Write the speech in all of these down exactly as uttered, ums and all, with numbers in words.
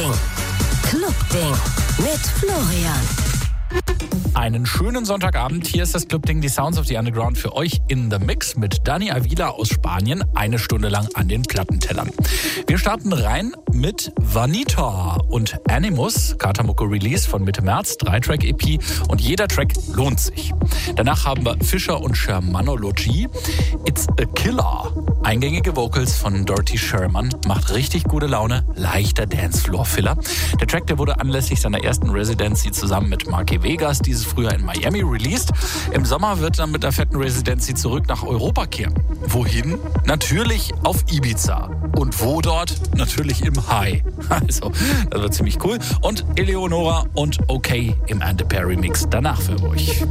Clubding. Clubding mit Florian. Einen schönen Sonntagabend. Hier ist das Clubding, die Sounds of the Underground für euch in the Mix mit Dani Avila aus Spanien. Eine Stunde lang an den Plattentellern. Wir starten rein mit Vanita und Animus, Katamucko Release von Mitte März, drei-Track-E P und jeder Track lohnt sich. Danach haben wir Fischer und Shermanology, It's a Killer. Eingängige Vocals von Dorothy Sherman, macht richtig gute Laune, leichter Dancefloor-Filler. Der Track, der wurde anlässlich seiner ersten Residency zusammen mit Marky Vegas dieses Frühjahr in Miami released. Im Sommer wird er mit der fetten Residency zurück nach Europa kehren. Wohin? Natürlich auf Ibiza. Und wo dort? Natürlich im High. Also, das wird ziemlich cool. Und Eleonora und OK im Ande Perry Mix danach für euch.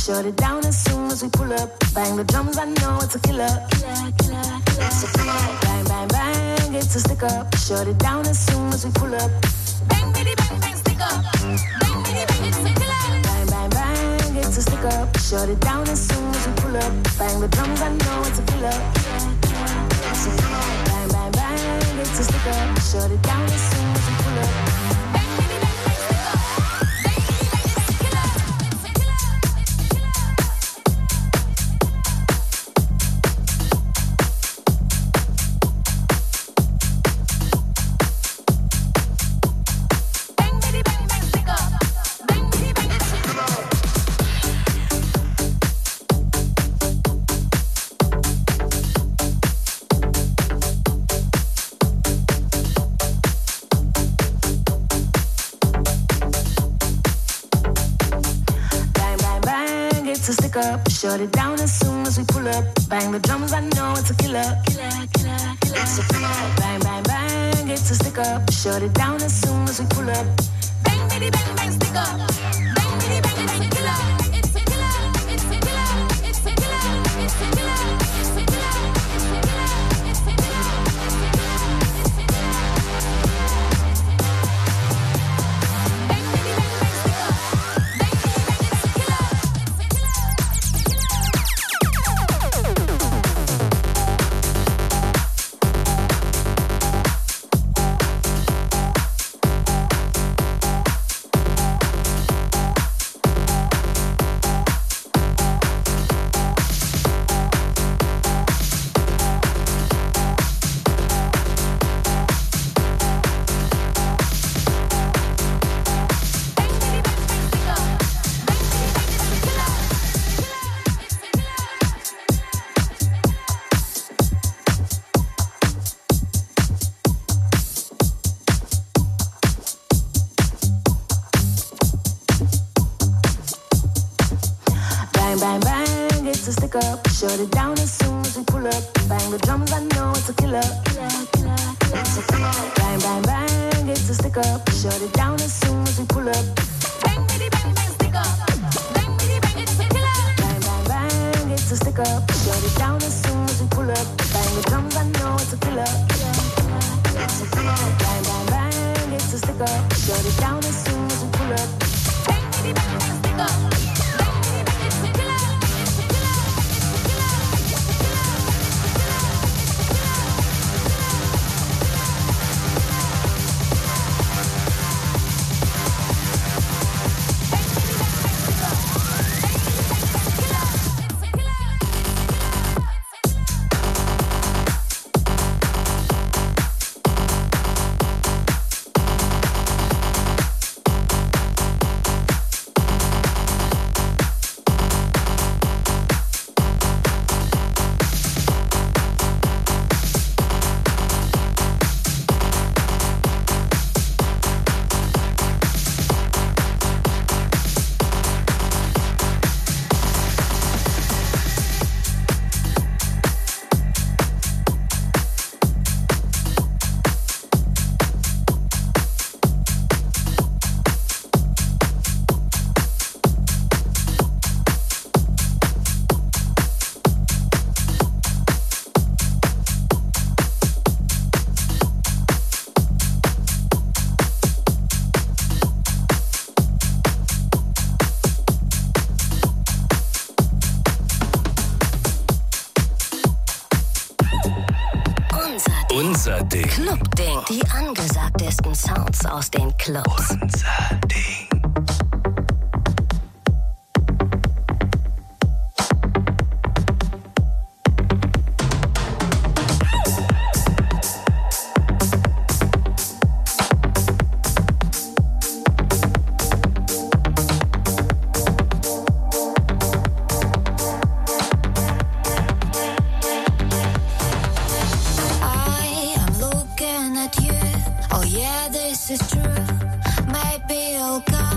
shut it down as soon as we pull up. Bang the drums, I know it's a killer. Killer, killer, killer. It's a killer. Bang, bang, bang, it's a stick up. Shut it down as soon as we pull up. Bang, bitty, bang, bang, stick up. Bang, bitty, bang, it's a killer. Bang, bang, bang, it's a stick up. Shut it down as soon as we pull up. Bang the drums, I know it's a killer. It's a killer. Bang, bang, bang, it's a stick up. Shut it down as soon as we pull up. Up, shut it down as soon as we pull up. Bang the drums, I know it's a killer. Killer, killer, killer. It's a killer. Bang, bang, bang, it's a stick up. Shut it down as soon as we pull up. Bang, bitty, bang, bang, stick up. Bang, bitty, bang, it's a killer. It's a killer. It's a killer. It's a killer. It's a killer. It's a killer. It's a killer. It's a killer. Up, shut it down as soon as we pull up. Bang the drums, I know it's a killer. Killer, killer, killer. It's a killer. Bang, bang, bang, it's a stick up. Shut it down as soon as we pull up. Bang, bitty, bang, bang, stick up. Bang, bitty, bang, it's a killer. Bang, bang, bang, it's a stick up. Shut it down as soon as we pull up. Bang the drums, I know it's a killer. Killer, killer, killer. It's a killer. Bang, bang, bang, it's a stick up. Shut it down as soon as we pull up. Bang, bitty, bang, bang, stick up. Unser Ding. Club-Ding. Die angesagtesten Sounds aus den Clubs. Unser Ding. This is true. Maybe I'll go.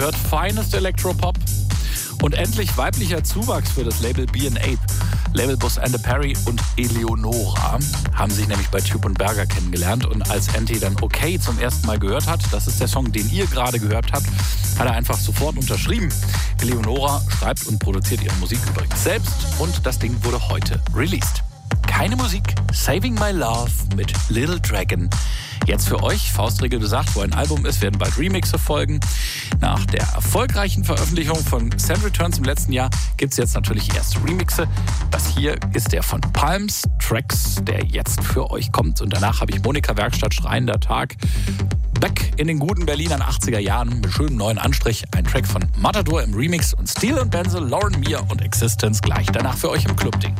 gehört, Finest Electropop. Und endlich weiblicher Zuwachs für das Label B and Ape. Labelboss Ande Perry und Eleonora haben sich nämlich bei Tube und Berger kennengelernt. Und als Anti dann Okay zum ersten Mal gehört hat, das ist der Song, den ihr gerade gehört habt, hat er einfach sofort unterschrieben. Eleonora schreibt und produziert ihre Musik übrigens selbst und das Ding wurde heute released. Keine Musik, Saving My Love mit Little Dragon. Jetzt für euch, Faustregel besagt, wo ein Album ist, werden bald Remixe folgen. Nach der erfolgreichen Veröffentlichung von Sand Returns im letzten Jahr gibt es jetzt natürlich erste Remixe. Das hier ist der von Palms Tracks, der jetzt für euch kommt. Und danach habe ich Monika Werkstatt, Schreiender Tag. Back in den guten Berlinern achtziger Jahren mit schönem neuen Anstrich. Ein Track von Matador im Remix und Steel und Benzel, Lauren Mir und Existence gleich danach für euch im Clubding.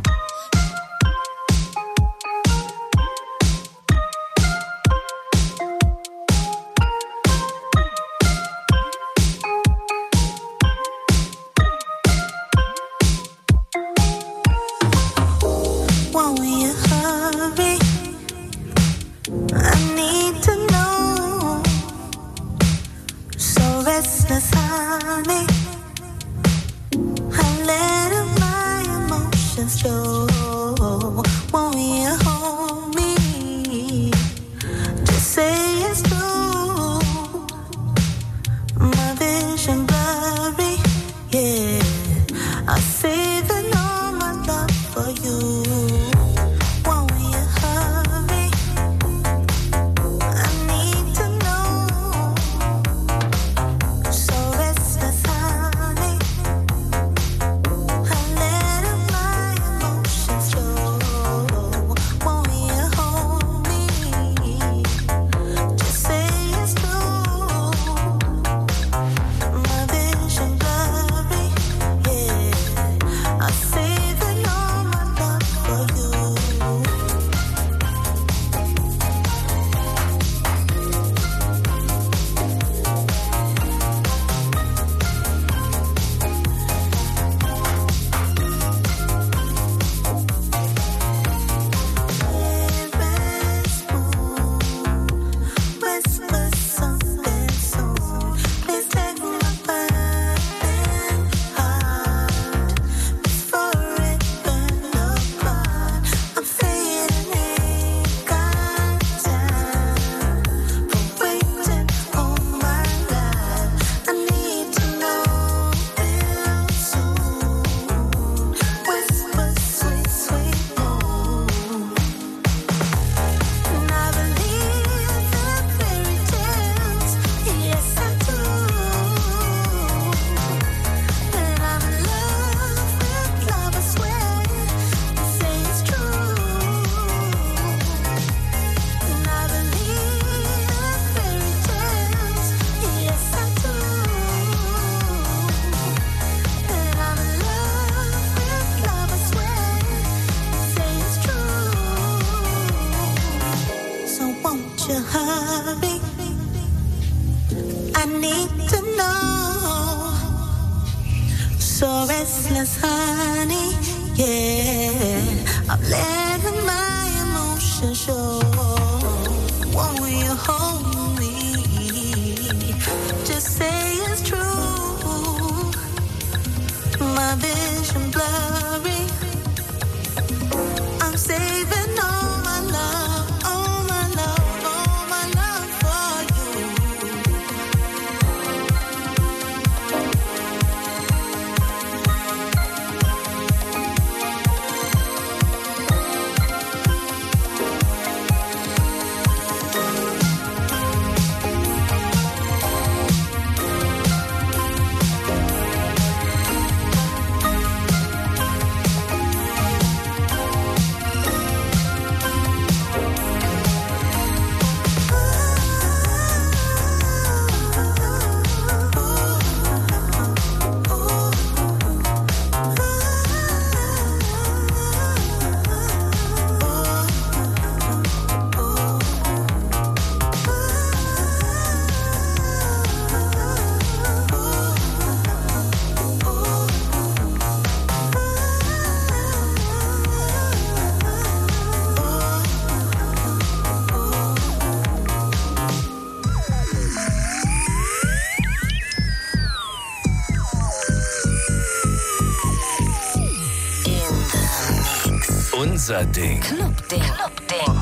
Unser Ding. Clubding. Clubding.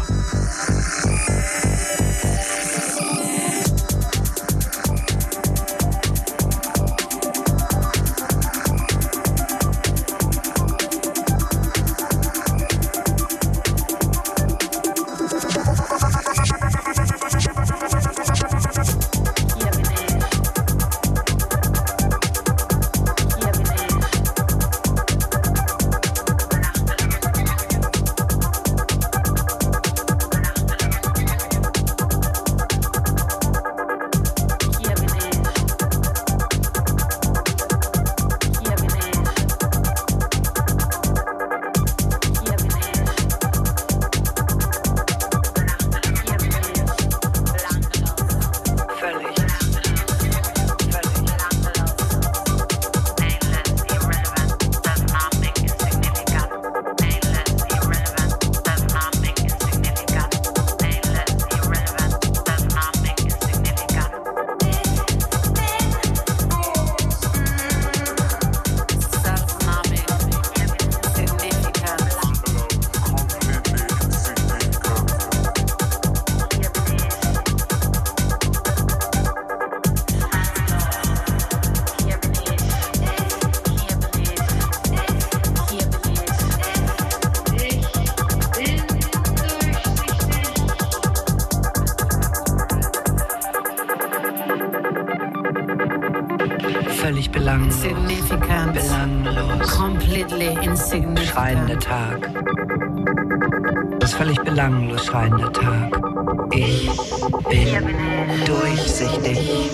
Völlig belanglos. Significant. Belanglos. Completely insignificant. Schreiender Tag. Das völlig belanglos schreiender Tag. Ich bin durchsichtig.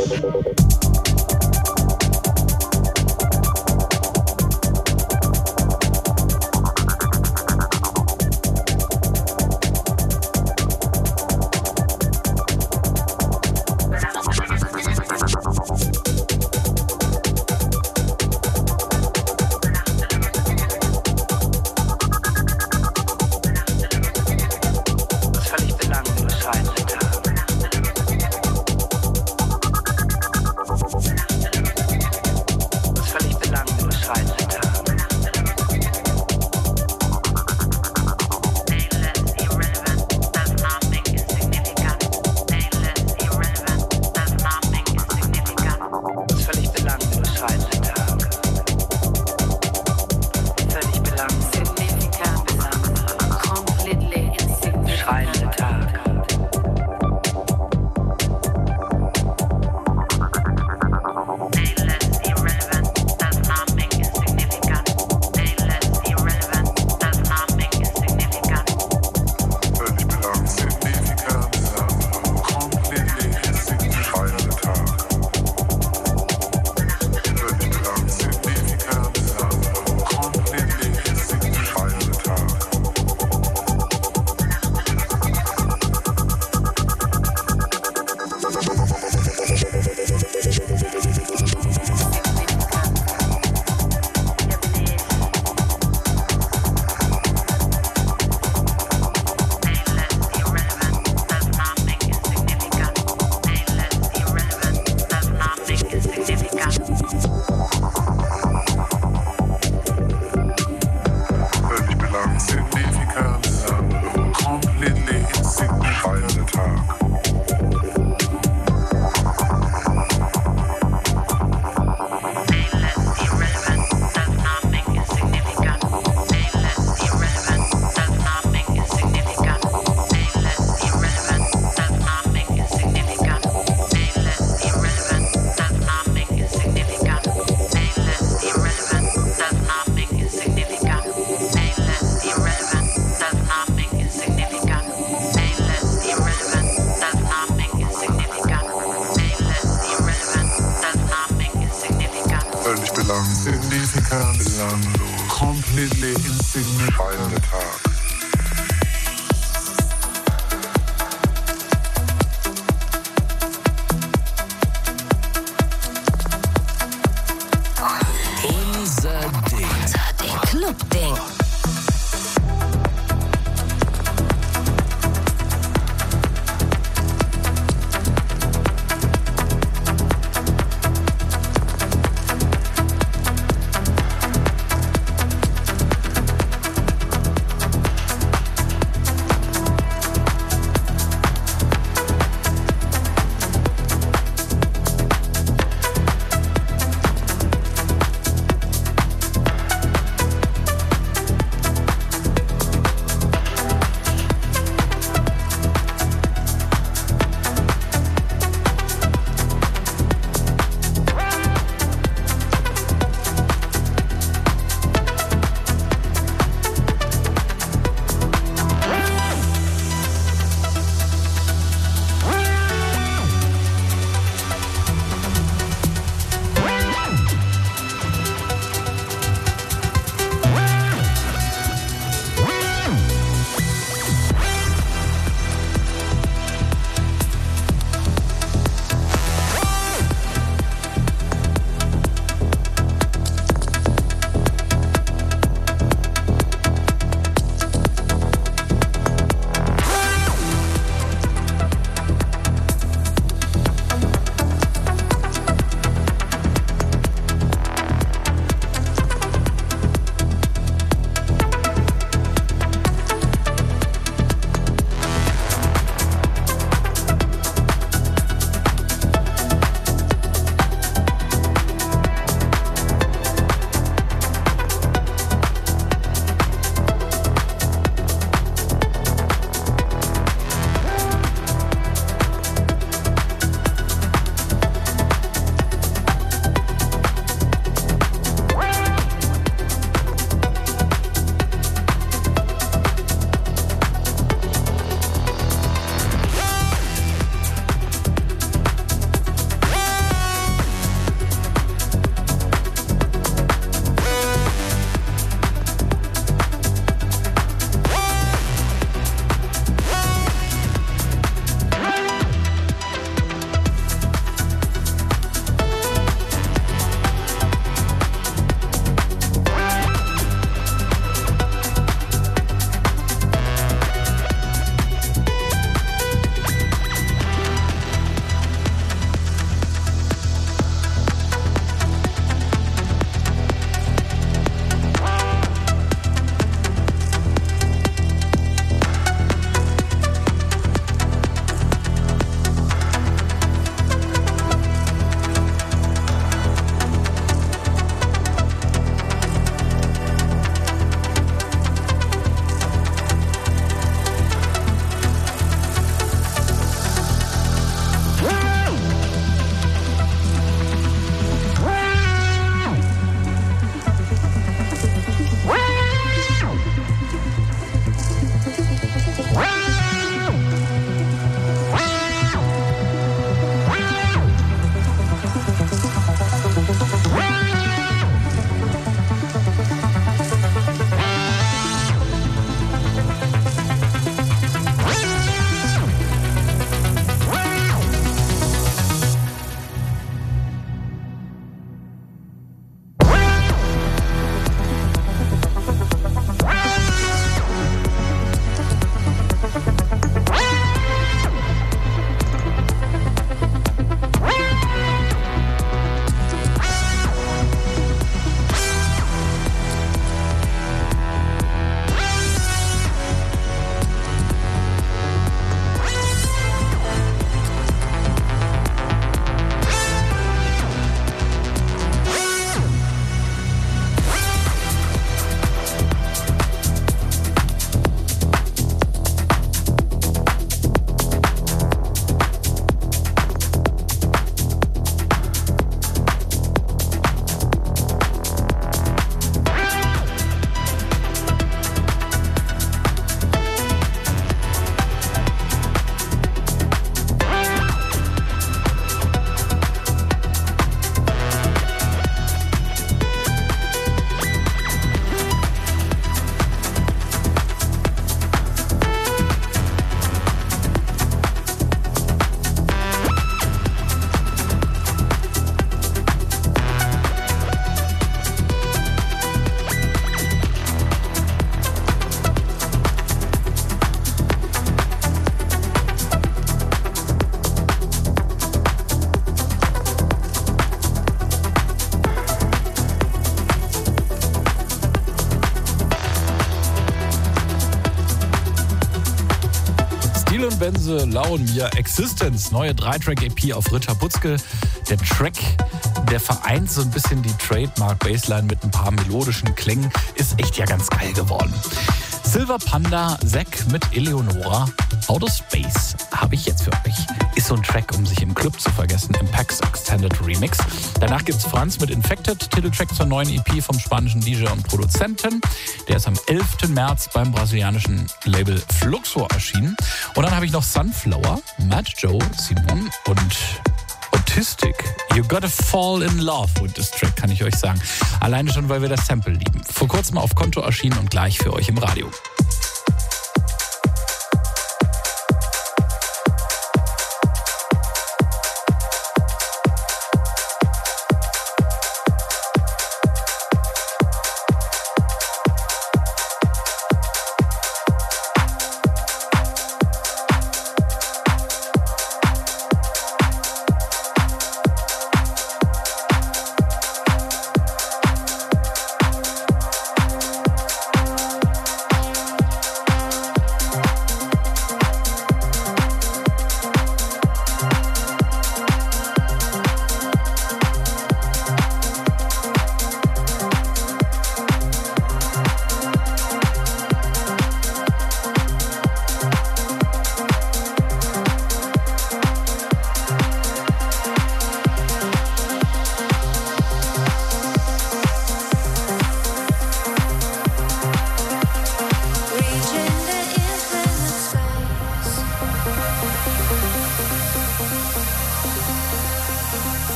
Sven Bense, Lau und mir, Existence, neue drei-Track-E P auf Ritter Butzke. Der Track, der vereint so ein bisschen die Trademark-Bassline mit ein paar melodischen Klängen, ist echt ja ganz geil geworden. Silver Panda, Zack mit Eleonora, Outer Space habe ich jetzt für euch. Ist so ein Track, um sich im Club zu vergessen, im Pax Extended Remix. Danach gibt's Franz mit Infected, Titeltrack zur neuen E P vom spanischen D J und Produzenten. Der ist am elften März beim brasilianischen Label Fluxor erschienen. Und dann habe ich noch Sunflower, Matt Joe, Simon und Autistic. You gotta fall in love with this track, kann ich euch sagen. Alleine schon, weil wir das Sample lieben. Vor kurzem auf Konto erschienen und gleich für euch im Radio.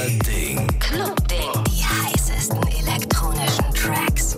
Ding. Clubding. Die heißesten elektronischen Tracks.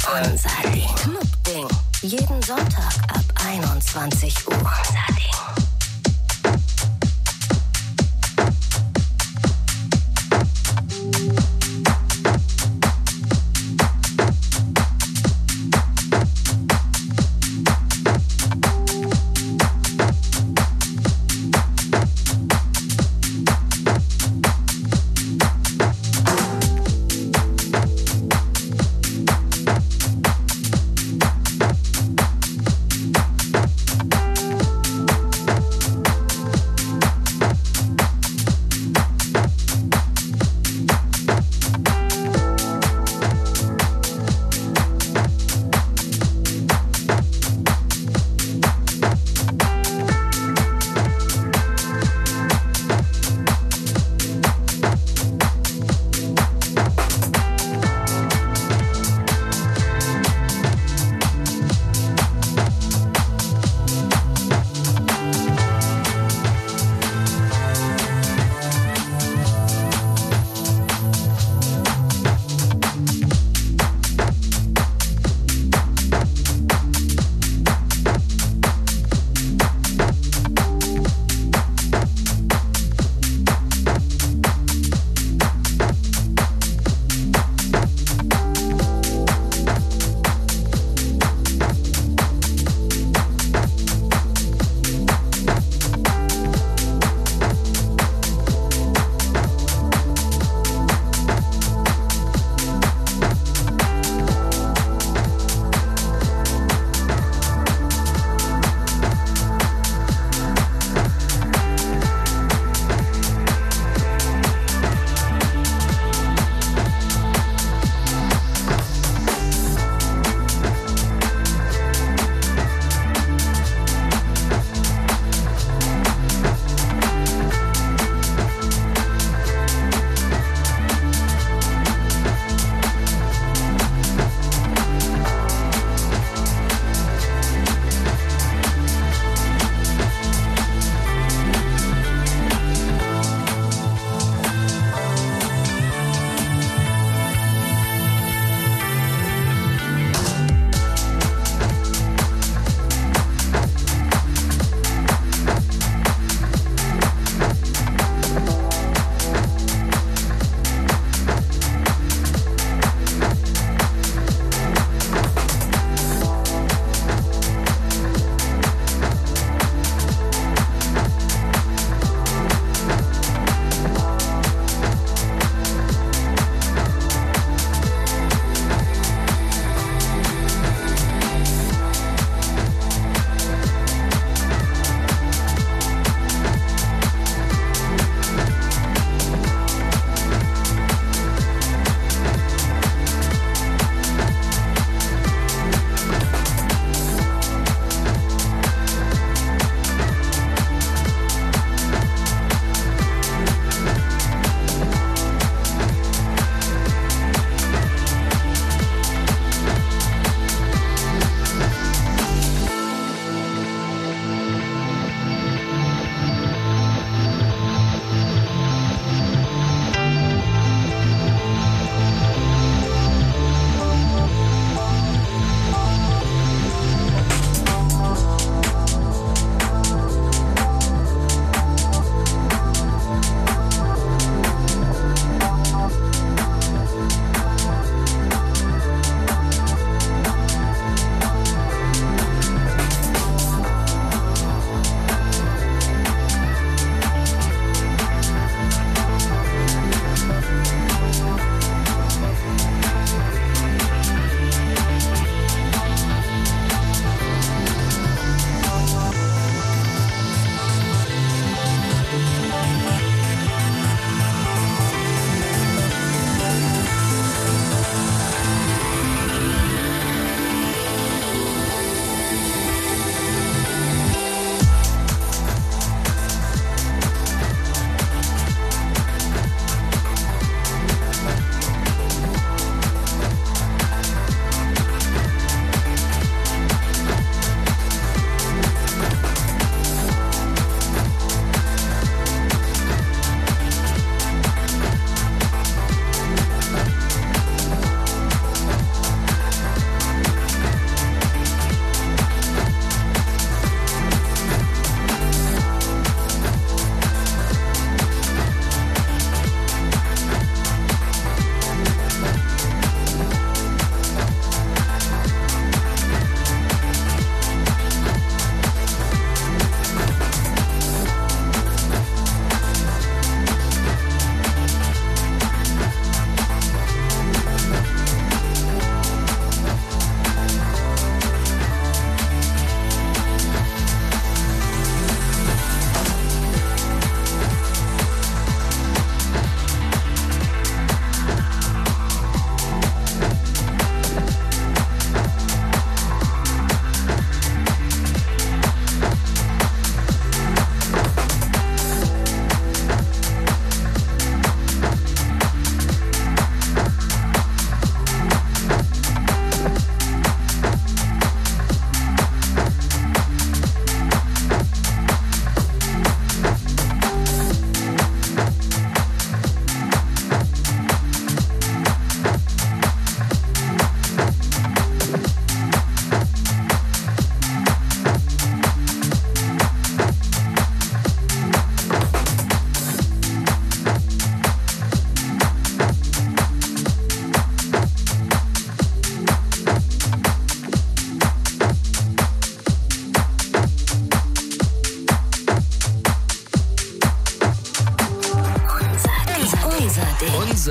Unser Ding. Clubding. Jeden Sonntag ab einundzwanzig Uhr. Unser Ding.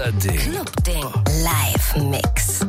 Clubding. Clubding Live-Mix.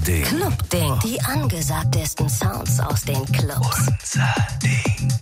Ding. Clubding. Die angesagtesten Sounds aus den Clubs. Unser Ding.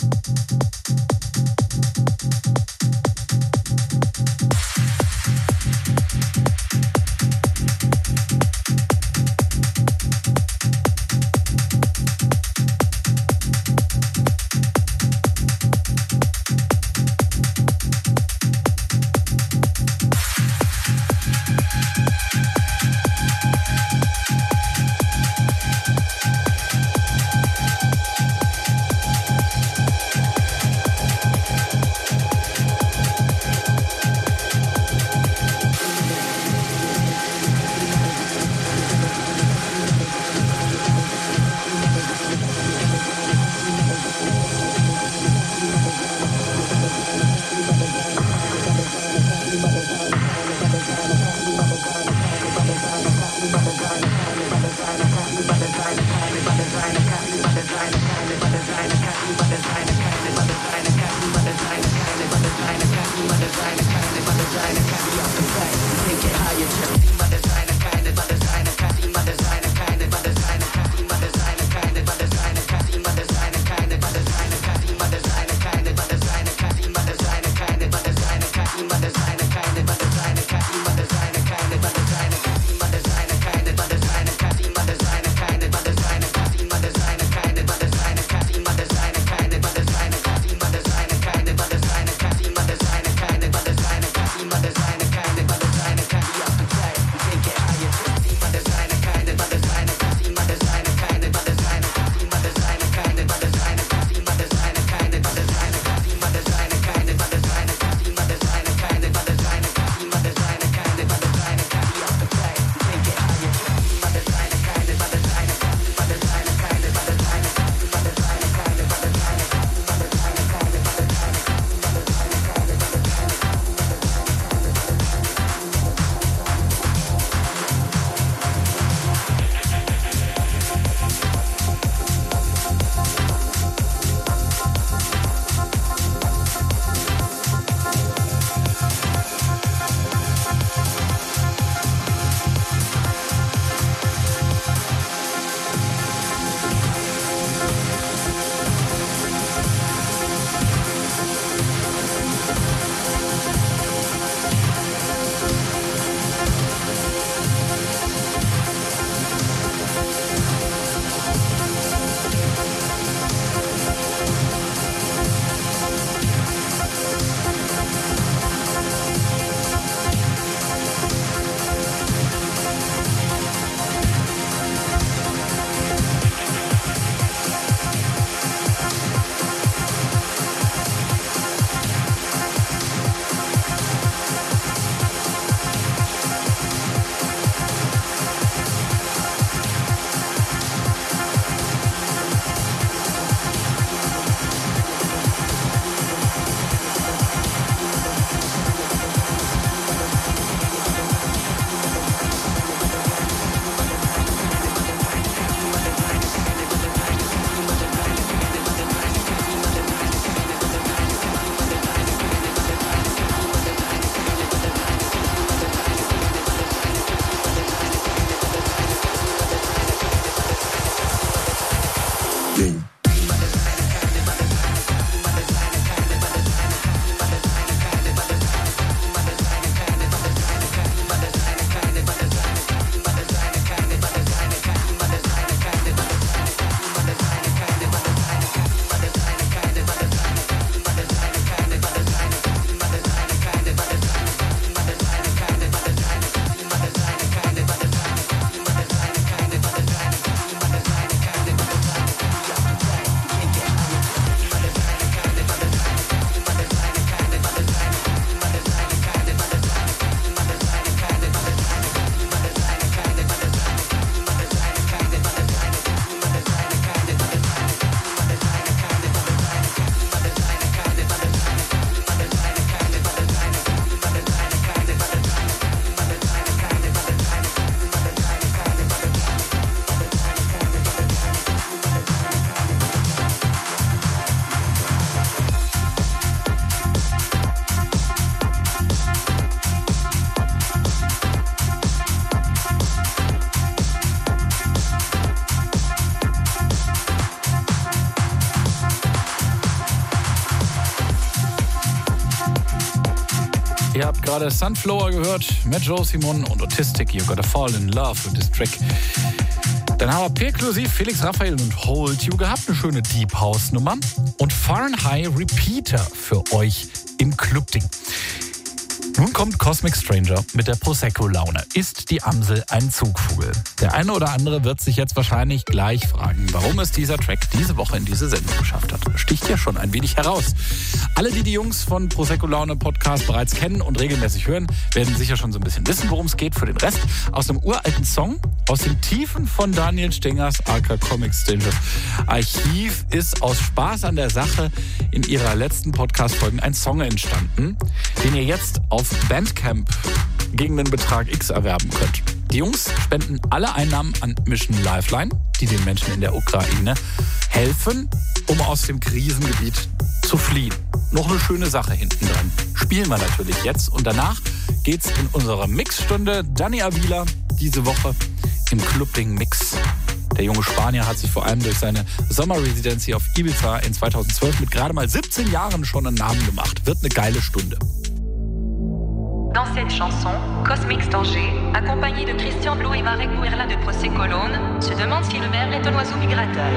Ihr habt gerade Sunflower gehört mit Joe Simon und Autistic. You Gotta Fall in Love with this Track. Dann haben wir P-Eklusiv, Felix Raphael und Hold You gehabt. Eine schöne Deep House Nummer. Und Fahrenheit Repeater für euch im Clubding. Nun kommt Cosmic Stranger mit der Prosecco-Laune. Ist die Amsel ein Zugvogel? Der eine oder andere wird sich jetzt wahrscheinlich gleich fragen, warum es dieser Track diese Woche in diese Sendung geschafft hat. Sticht ja schon ein wenig heraus. Alle, die die Jungs von Prosecco-Laune Podcast bereits kennen und regelmäßig hören, werden sicher schon so ein bisschen wissen, worum es geht. Für den Rest aus einem uralten Song aus den Tiefen von Daniel Stengers aka Comic Strangers Archiv ist aus Spaß an der Sache in ihrer letzten Podcast-Folgen ein Song entstanden, den ihr jetzt auf Bandcamp gegen den Betrag X erwerben könnt. Die Jungs spenden alle Einnahmen an Mission Lifeline, die den Menschen in der Ukraine helfen, um aus dem Krisengebiet zu fliehen. Noch eine schöne Sache hinten dran. Spielen wir natürlich jetzt und danach geht's in unsere Mixstunde. Dani Avila diese Woche im Clubding Mix. Der junge Spanier hat sich vor allem durch seine Sommerresidency auf Ibiza in zweitausendzwölf mit gerade mal siebzehn Jahren schon einen Namen gemacht. Wird eine geile Stunde. Dans cette chanson, Cosmic Stranger, accompagné de Christian Blou et Marek Guerla de Prosecco-Laune, se demande si le merle est un oiseau migrateur.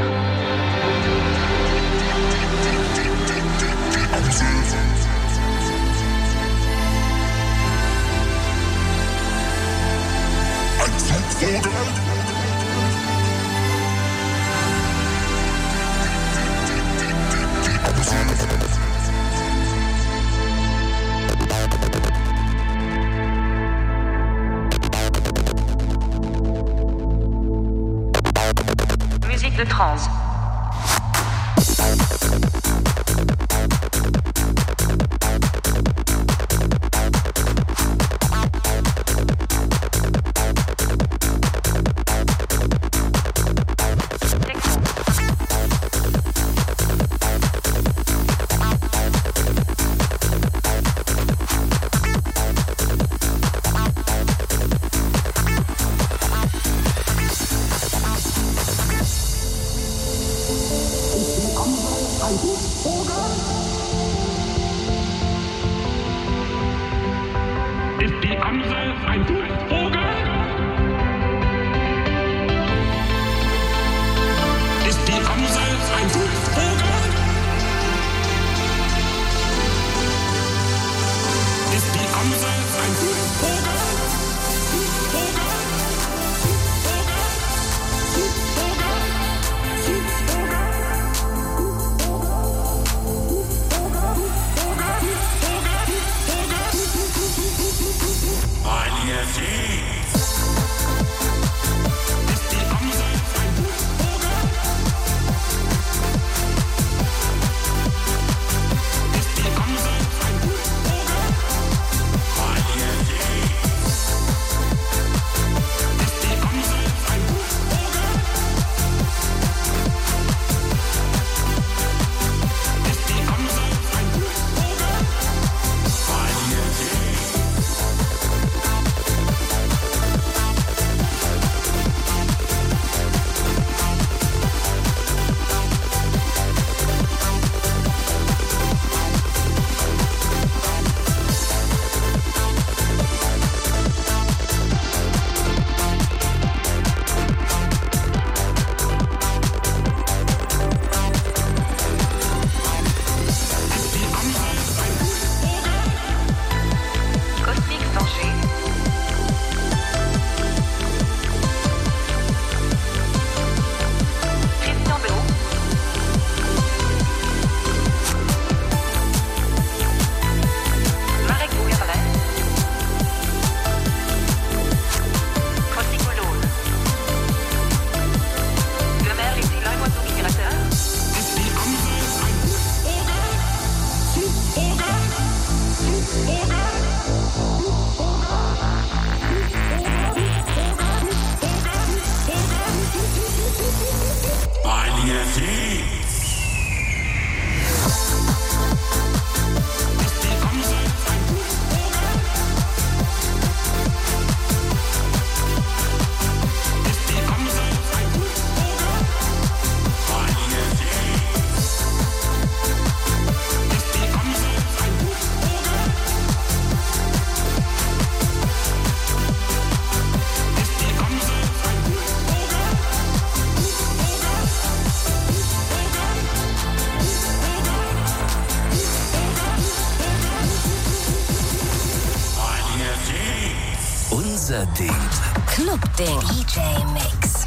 Musique de trance. Ist die Amsel ein Zugvogel? Ist die Amsel ein Zugvogel? Ist die Amsel ein Zugvogel? Zugvogel? Yes, unser Ding. Club-Ding. D J Mix.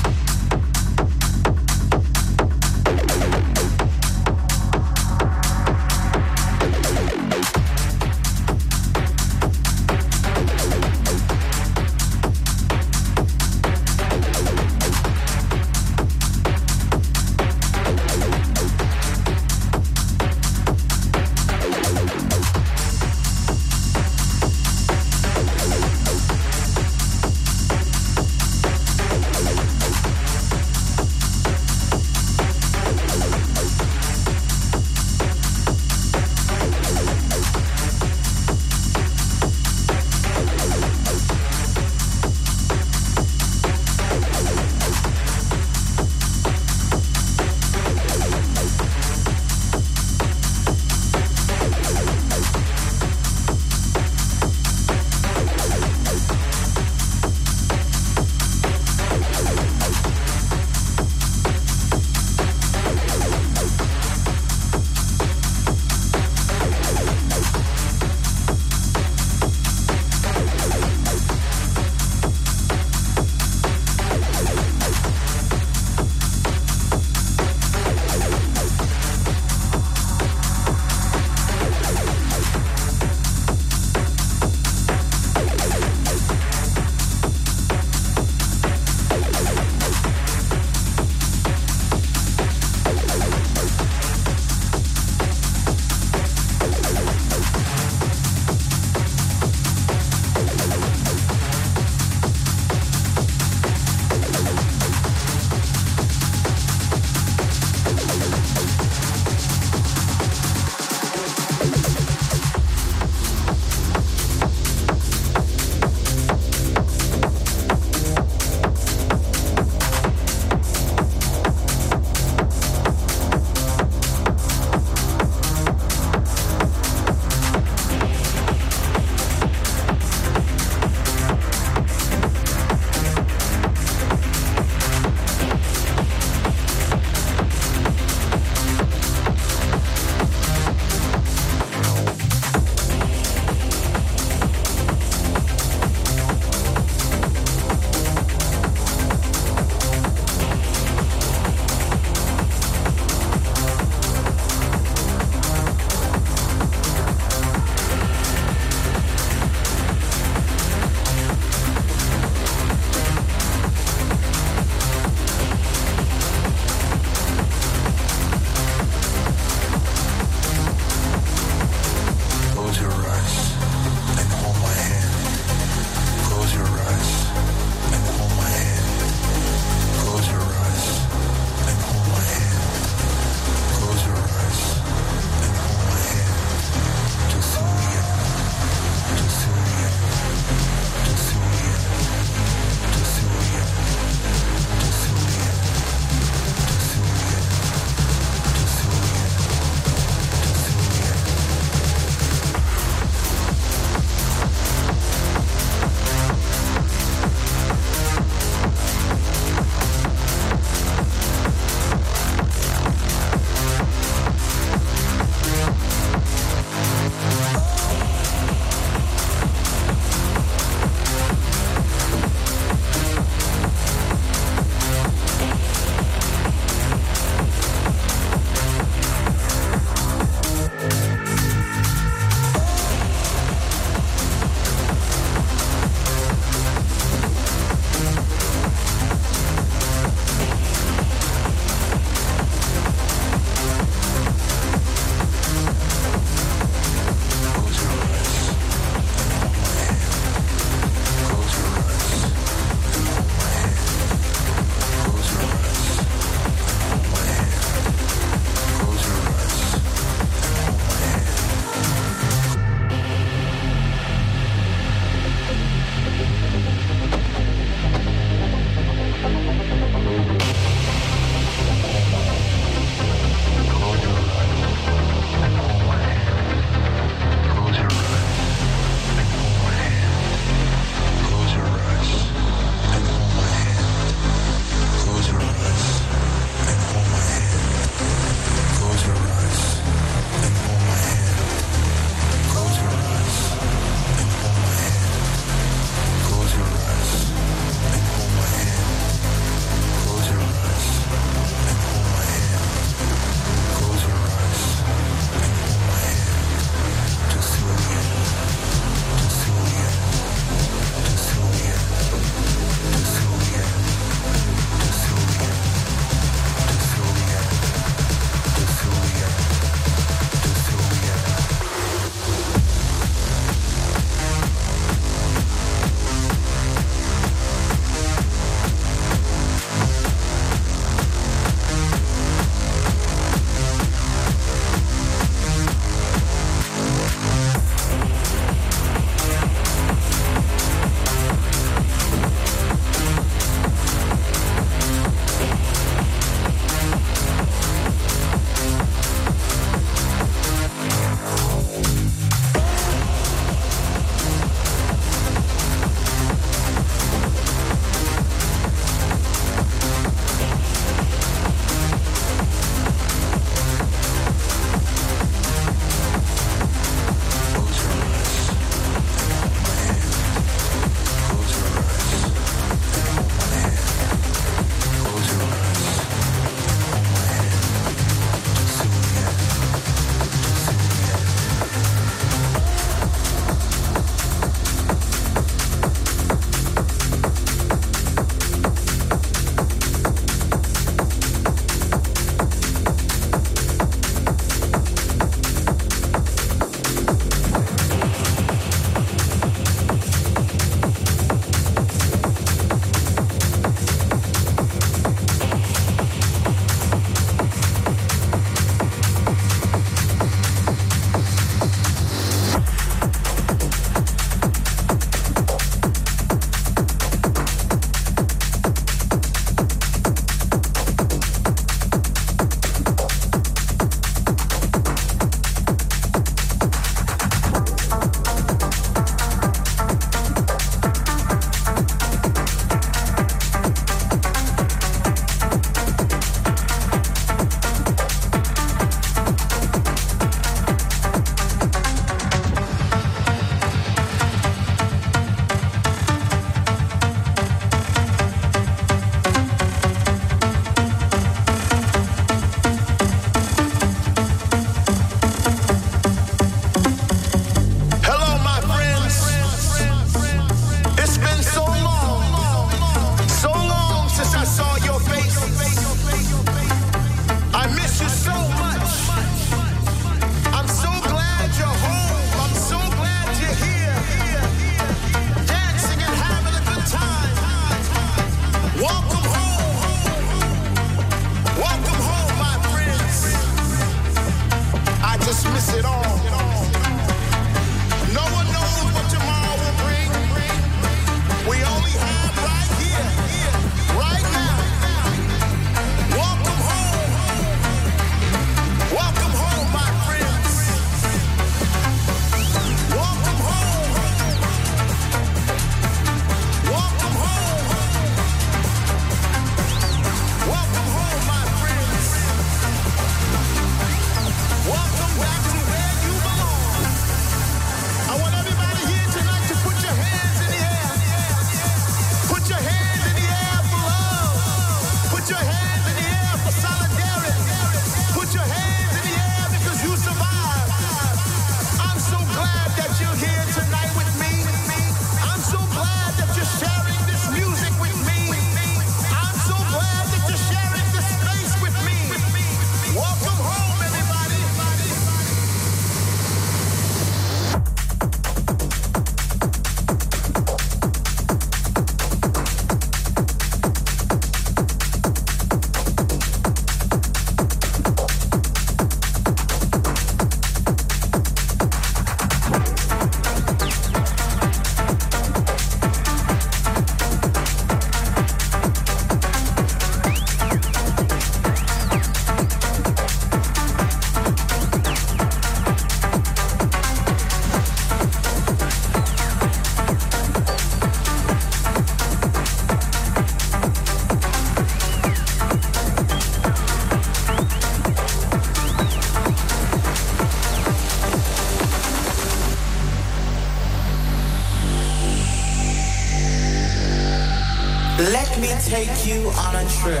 Let me take you on a trip.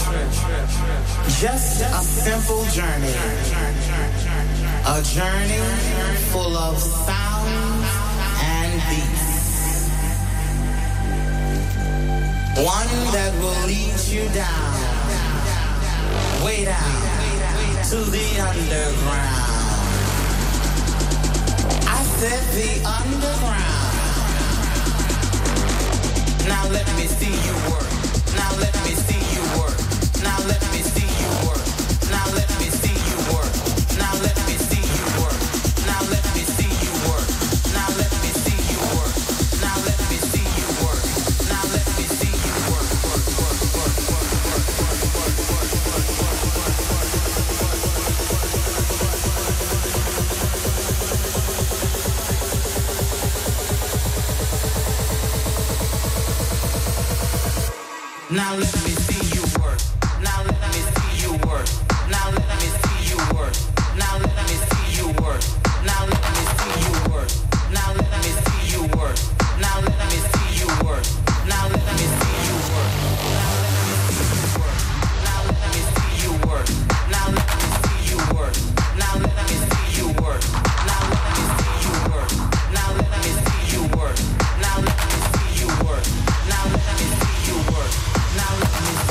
Just a simple journey. A journey full of sounds and beats. One that will lead you down, way down, to the underground. I said the underground. Now let me see you work. Now let me see you work. Now let me see you work. Now let me see you work. Now let me see you work. Now let me see you work. Now let me see you work. Now let me see you work. Now let me see you work. Work, work, work, work, work, work, work, Now let me see you work. Now let me see you work. Now let me see you work. Now let me see you work. Now let me see you work. Now let me see you work. Now let me see you work. Now let me see you work. Now let me see you work. Now let me see you work. Now let me see you work. Now let me see you work. Now let me see you work. Now let me see you work. Now let me see you work. Now let me see you work. Now let me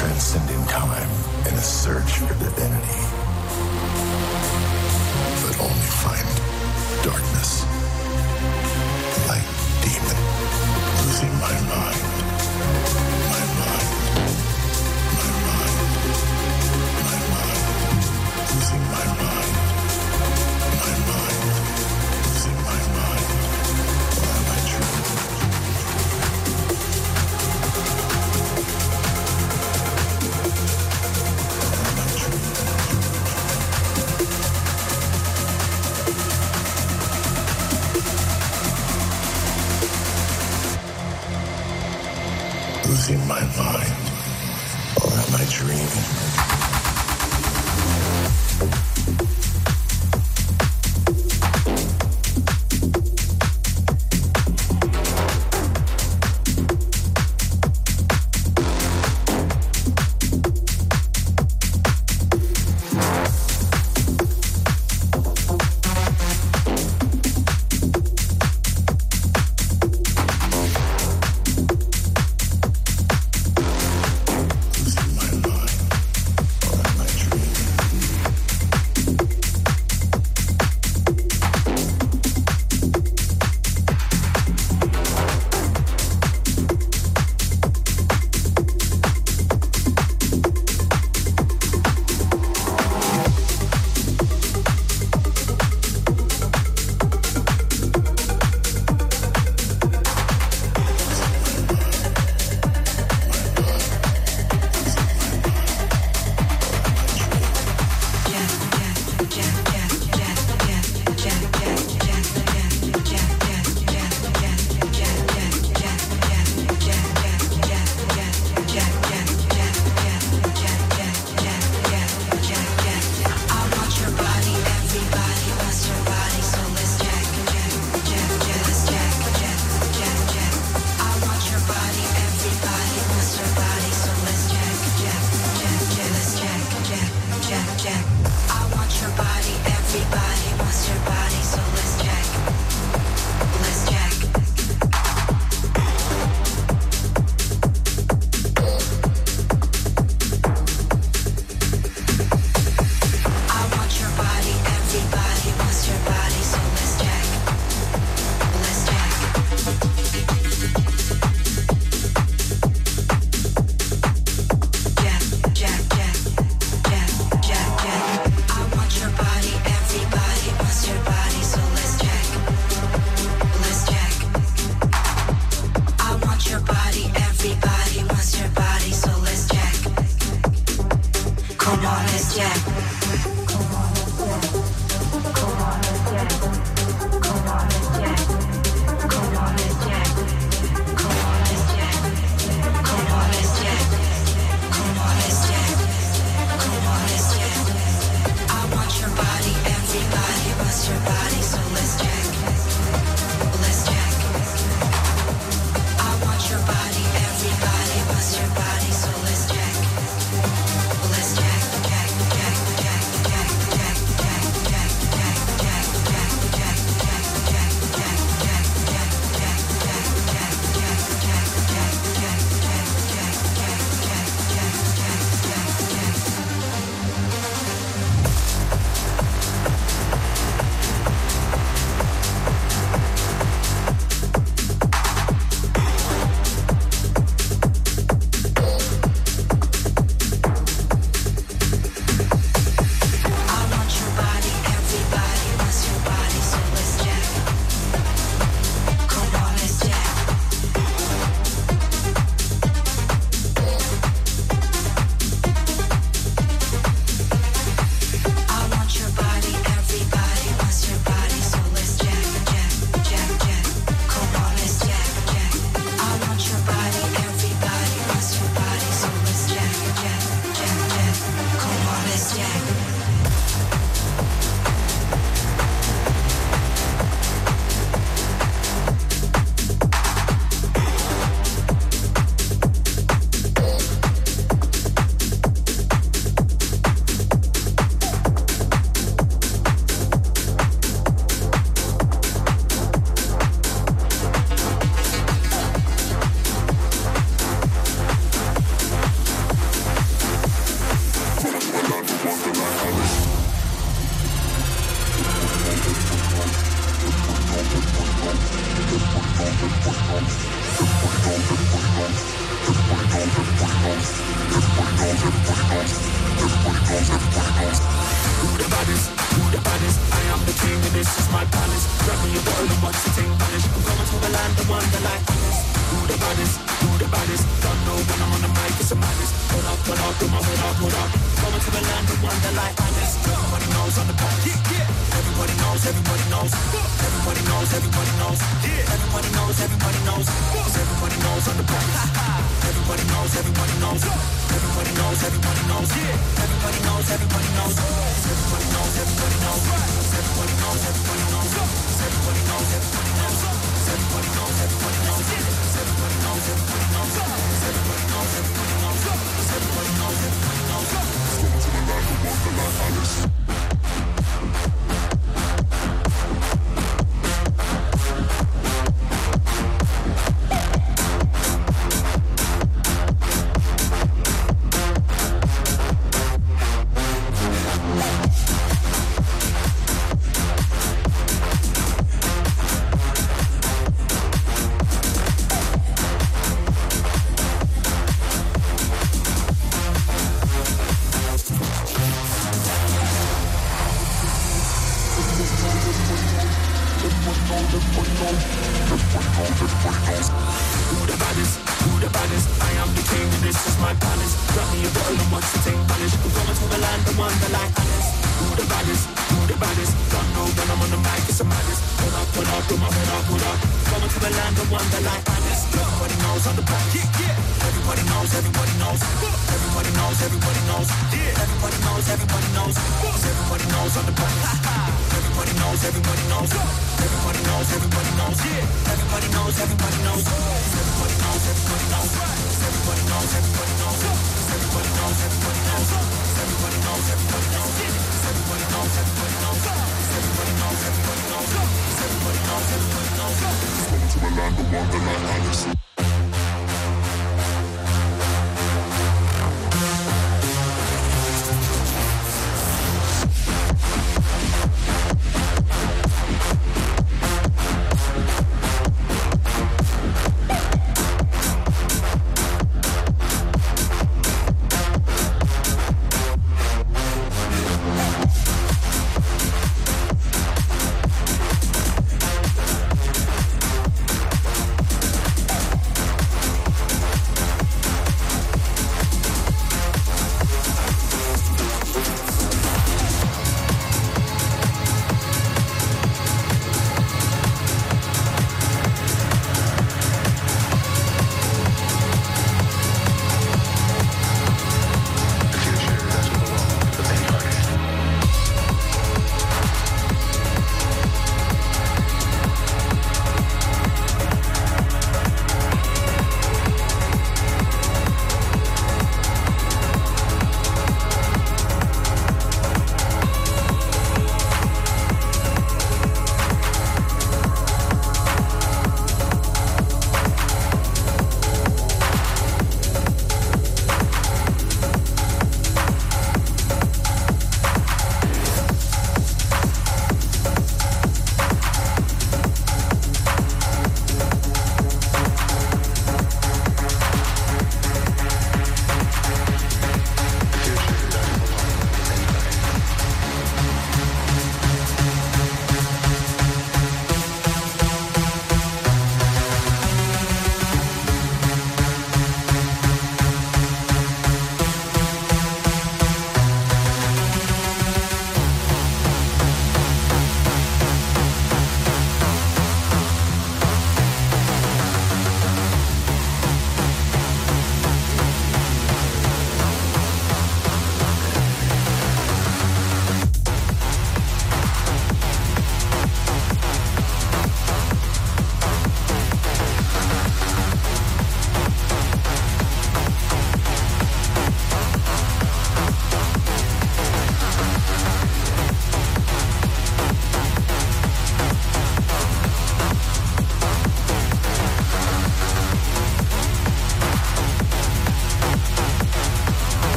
transcending time in a search for divinity, but only find darkness. Like demon, losing my mind, my mind, my mind, my mind, losing my mind, my mind, losing my mind. Or am I dreaming? Losing my mind, or am I dreaming? Let's check, check, check, check, check.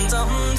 don't